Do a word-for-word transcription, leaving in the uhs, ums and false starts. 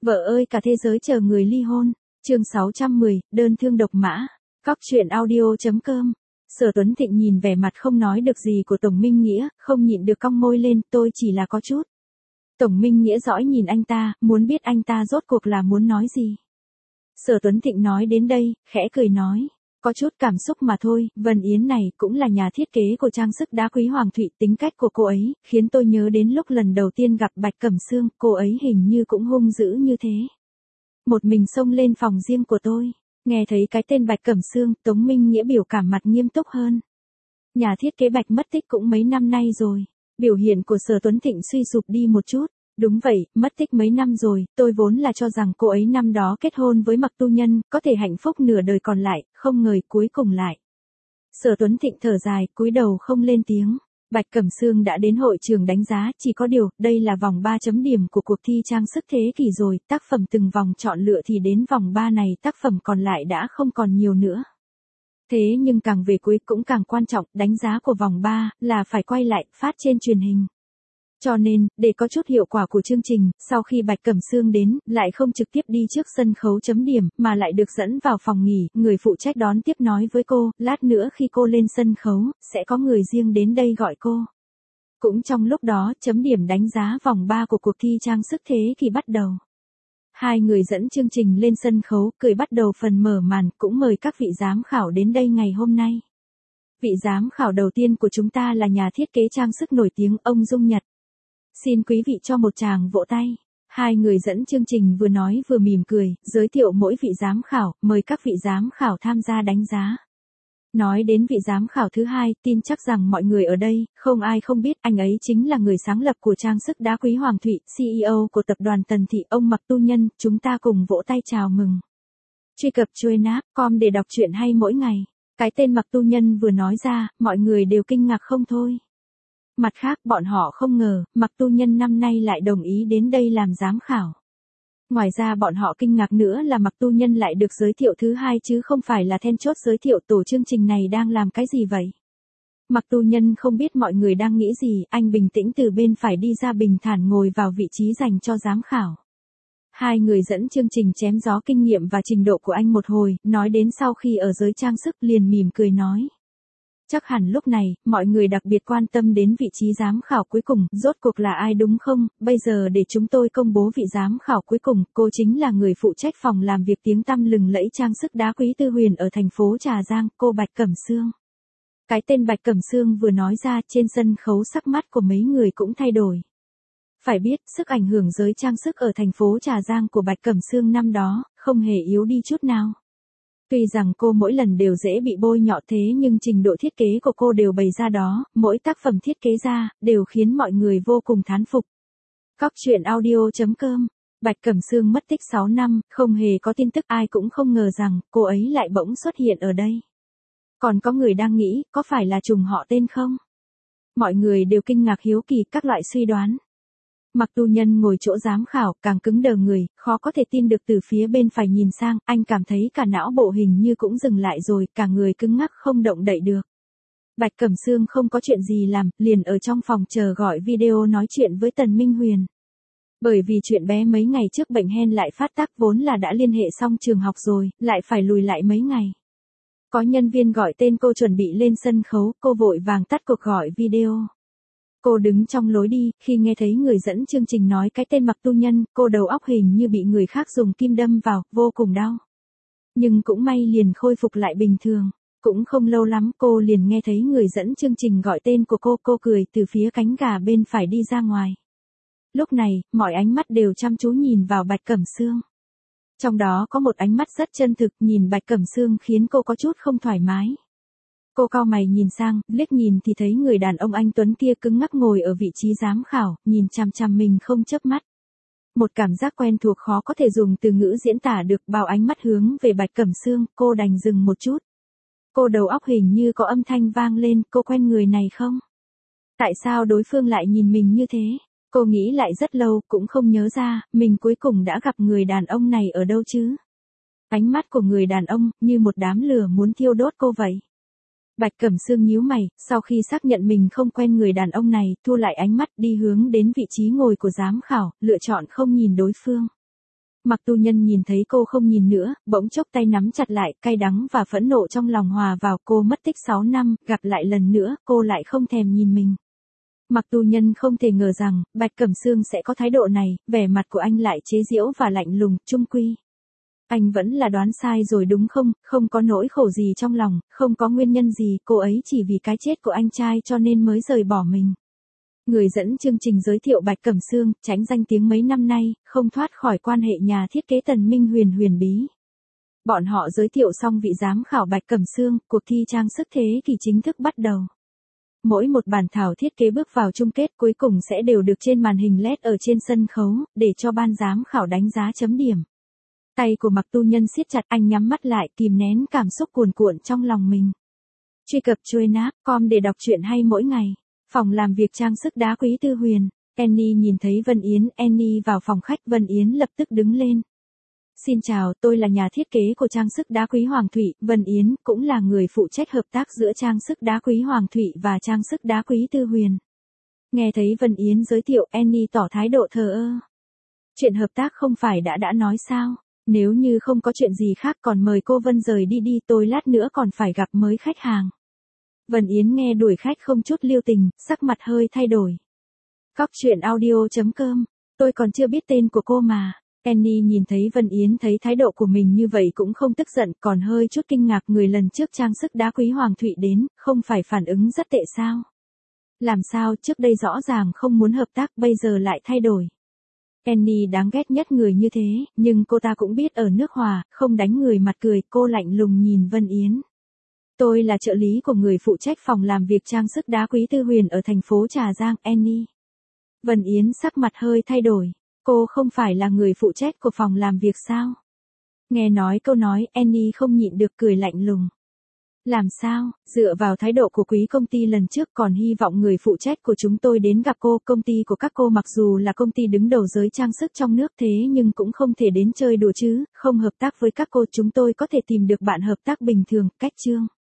Vợ ơi cả thế giới chờ người ly hôn. Chương sáu trăm mười, đơn thương độc mã. Cóc truyện audio.com. Sở Tuấn Thịnh nhìn vẻ mặt không nói được gì của Tổng Minh Nghĩa, không nhịn được cong môi lên, tôi chỉ là có chút. Tổng Minh Nghĩa dõi nhìn anh ta, muốn biết anh ta rốt cuộc là muốn nói gì. Sở Tuấn Thịnh nói đến đây, khẽ cười nói. Có chút cảm xúc mà thôi, Vân Yến này cũng là nhà thiết kế của trang sức đá quý Hoàng Thụy, tính cách của cô ấy, khiến tôi nhớ đến lúc lần đầu tiên gặp Bạch Cẩm Sương, cô ấy hình như cũng hung dữ như thế. Một mình xông lên phòng riêng của tôi, nghe thấy cái tên Bạch Cẩm Sương, Tống Minh Nghĩa biểu cảm mặt nghiêm túc hơn. Nhà thiết kế Bạch mất tích cũng mấy năm nay rồi, biểu hiện của Sở Tuấn Thịnh suy sụp đi một chút. Đúng vậy, mất tích mấy năm rồi, tôi vốn là cho rằng cô ấy năm đó kết hôn với Mặc Tu Nhân, có thể hạnh phúc nửa đời còn lại, không ngờ cuối cùng lại. Sở Tuấn Thịnh thở dài, cúi đầu không lên tiếng. Bạch Cẩm Sương đã đến hội trường đánh giá, chỉ có điều, đây là vòng ba chấm điểm của cuộc thi trang sức thế kỷ rồi, tác phẩm từng vòng chọn lựa thì đến vòng ba này tác phẩm còn lại đã không còn nhiều nữa. Thế nhưng càng về cuối cũng càng quan trọng, đánh giá của vòng ba là phải quay lại, phát trên truyền hình. Cho nên, để có chút hiệu quả của chương trình, sau khi Bạch Cẩm Sương đến, lại không trực tiếp đi trước sân khấu chấm điểm, mà lại được dẫn vào phòng nghỉ, người phụ trách đón tiếp nói với cô, lát nữa khi cô lên sân khấu, sẽ có người riêng đến đây gọi cô. Cũng trong lúc đó, chấm điểm đánh giá vòng ba của cuộc thi trang sức thế kỷ bắt đầu. Hai người dẫn chương trình lên sân khấu, cười bắt đầu phần mở màn, cũng mời các vị giám khảo đến đây ngày hôm nay. Vị giám khảo đầu tiên của chúng ta là nhà thiết kế trang sức nổi tiếng, ông Dung Nhật. Xin quý vị cho một tràng vỗ tay. Hai người dẫn chương trình vừa nói vừa mỉm cười, giới thiệu mỗi vị giám khảo, mời các vị giám khảo tham gia đánh giá. Nói đến vị giám khảo thứ hai, tin chắc rằng mọi người ở đây, không ai không biết, anh ấy chính là người sáng lập của trang sức đá quý Hoàng Thụy, xê e ô của tập đoàn Tần Thị, ông Mặc Tu Nhân, chúng ta cùng vỗ tay chào mừng. Truy cập chuyenap chấm com để đọc truyện hay mỗi ngày. Cái tên Mặc Tu Nhân vừa nói ra, mọi người đều kinh ngạc không thôi. Mặt khác, bọn họ không ngờ, Mặc Tu Nhân năm nay lại đồng ý đến đây làm giám khảo. Ngoài ra bọn họ kinh ngạc nữa là Mặc Tu Nhân lại được giới thiệu thứ hai chứ không phải là then chốt giới thiệu, tổ chương trình này đang làm cái gì vậy? Mặc Tu Nhân không biết mọi người đang nghĩ gì, anh bình tĩnh từ bên phải đi ra bình thản ngồi vào vị trí dành cho giám khảo. Hai người dẫn chương trình chém gió kinh nghiệm và trình độ của anh một hồi, nói đến sau khi ở giới trang sức liền mỉm cười nói. Chắc hẳn lúc này, mọi người đặc biệt quan tâm đến vị trí giám khảo cuối cùng, rốt cuộc là ai đúng không? Bây giờ để chúng tôi công bố vị giám khảo cuối cùng, cô chính là người phụ trách phòng làm việc tiếng tăm lừng lẫy trang sức đá quý Tư Huyền ở thành phố Trà Giang, cô Bạch Cẩm Sương. Cái tên Bạch Cẩm Sương vừa nói ra, trên sân khấu sắc mắt của mấy người cũng thay đổi. Phải biết, sức ảnh hưởng giới trang sức ở thành phố Trà Giang của Bạch Cẩm Sương năm đó, không hề yếu đi chút nào. Tuy rằng cô mỗi lần đều dễ bị bôi nhọ thế nhưng trình độ thiết kế của cô đều bày ra đó, mỗi tác phẩm thiết kế ra, đều khiến mọi người vô cùng thán phục. Cóc truyện audio.com. Bạch Cẩm Sương mất tích sáu năm, không hề có tin tức, ai cũng không ngờ rằng, cô ấy lại bỗng xuất hiện ở đây. Còn có người đang nghĩ, có phải là trùng họ tên không? Mọi người đều kinh ngạc hiếu kỳ các loại suy đoán. Mặc Tu Nhân ngồi chỗ giám khảo, càng cứng đờ người, khó có thể tin được từ phía bên phải nhìn sang, anh cảm thấy cả não bộ hình như cũng dừng lại rồi, cả người cứng ngắc không động đậy được. Bạch Cẩm Sương không có chuyện gì làm, liền ở trong phòng chờ gọi video nói chuyện với Tần Minh Huyền. Bởi vì chuyện bé mấy ngày trước bệnh hen lại phát tác vốn là đã liên hệ xong trường học rồi, lại phải lùi lại mấy ngày. Có nhân viên gọi tên cô chuẩn bị lên sân khấu, cô vội vàng tắt cuộc gọi video. Cô đứng trong lối đi, khi nghe thấy người dẫn chương trình nói cái tên Mặc Tu Nhân, cô đầu óc hình như bị người khác dùng kim đâm vào, vô cùng đau. Nhưng cũng may liền khôi phục lại bình thường. Cũng không lâu lắm cô liền nghe thấy người dẫn chương trình gọi tên của cô, cô cười từ phía cánh gà bên phải đi ra ngoài. Lúc này, mọi ánh mắt đều chăm chú nhìn vào Bạch Cẩm Sương. Trong đó có một ánh mắt rất chân thực, nhìn Bạch Cẩm Sương khiến cô có chút không thoải mái. Cô cau mày nhìn sang, liếc nhìn thì thấy người đàn ông anh tuấn kia cứng ngắc ngồi ở vị trí giám khảo, nhìn chằm chằm mình không chớp mắt. Một cảm giác quen thuộc khó có thể dùng từ ngữ diễn tả được, bao ánh mắt hướng về Bạch Cẩm Sương, cô đành dừng một chút. Cô đầu óc hình như có âm thanh vang lên, cô quen người này không? Tại sao đối phương lại nhìn mình như thế? Cô nghĩ lại rất lâu, cũng không nhớ ra, mình cuối cùng đã gặp người đàn ông này ở đâu chứ? Ánh mắt của người đàn ông, như một đám lửa muốn thiêu đốt cô vậy. Bạch Cẩm Sương nhíu mày, sau khi xác nhận mình không quen người đàn ông này, thu lại ánh mắt đi hướng đến vị trí ngồi của giám khảo, lựa chọn không nhìn đối phương. Mặc Tu Nhân nhìn thấy cô không nhìn nữa, bỗng chốc tay nắm chặt lại, cay đắng và phẫn nộ trong lòng hòa vào. Cô mất tích sáu năm, gặp lại lần nữa, cô lại không thèm nhìn mình. Mặc Tu Nhân không thể ngờ rằng, Bạch Cẩm Sương sẽ có thái độ này, vẻ mặt của anh lại chế giễu và lạnh lùng, chung quy. Anh vẫn là đoán sai rồi đúng không, không có nỗi khổ gì trong lòng, không có nguyên nhân gì, cô ấy chỉ vì cái chết của anh trai cho nên mới rời bỏ mình. Người dẫn chương trình giới thiệu Bạch Cẩm Sương, tránh danh tiếng mấy năm nay, không thoát khỏi quan hệ nhà thiết kế Tần Minh Huyền huyền bí. Bọn họ giới thiệu xong vị giám khảo Bạch Cẩm Sương, cuộc thi trang sức thế kỷ chính thức bắt đầu. Mỗi một bản thảo thiết kế bước vào chung kết cuối cùng sẽ đều được trên màn hình led ở trên sân khấu, để cho ban giám khảo đánh giá chấm điểm. Tay của Mặc Tu Nhân siết chặt, anh nhắm mắt lại, kìm nén cảm xúc cuồn cuộn trong lòng mình. Truy cập chuyenap chấm com để đọc truyện hay mỗi ngày. Phòng làm việc trang sức đá quý Tư Huyền. Annie nhìn thấy Vân Yến, Annie vào phòng khách, Vân Yến lập tức đứng lên. Xin chào, tôi là nhà thiết kế của trang sức đá quý Hoàng Thụy, Vân Yến, cũng là người phụ trách hợp tác giữa trang sức đá quý Hoàng Thụy và trang sức đá quý Tư Huyền. Nghe thấy Vân Yến giới thiệu, Annie tỏ thái độ thờ ơ. Chuyện hợp tác không phải đã đã nói sao? Nếu như không có chuyện gì khác còn mời cô Vân rời đi đi, tôi lát nữa còn phải gặp mới khách hàng. Vân Yến nghe đuổi khách không chút lưu tình, sắc mặt hơi thay đổi. Cóc truyện audio chấm com, tôi còn chưa biết tên của cô mà. Annie nhìn thấy Vân Yến thấy thái độ của mình như vậy cũng không tức giận, còn hơi chút kinh ngạc, người lần trước trang sức đá quý Hoàng Thụy đến, không phải phản ứng rất tệ sao? Làm sao trước đây rõ ràng không muốn hợp tác bây giờ lại thay đổi? Annie đáng ghét nhất người như thế, nhưng cô ta cũng biết ở nước Hòa, không đánh người mặt cười, cô lạnh lùng nhìn Vân Yến. Tôi là trợ lý của người phụ trách phòng làm việc trang sức đá quý Tư Huyền ở thành phố Trà Giang, Annie. Vân Yến sắc mặt hơi thay đổi. Cô không phải là người phụ trách của phòng làm việc sao? Nghe nói câu nói, Annie không nhịn được cười lạnh lùng. Làm sao, dựa vào thái độ của quý công ty lần trước còn hy vọng người phụ trách của chúng tôi đến gặp cô, công ty của các cô mặc dù là công ty đứng đầu giới trang sức trong nước thế nhưng cũng không thể đến chơi đùa chứ, không hợp tác với các cô chúng tôi có thể tìm được bạn hợp tác bình thường, cách chương.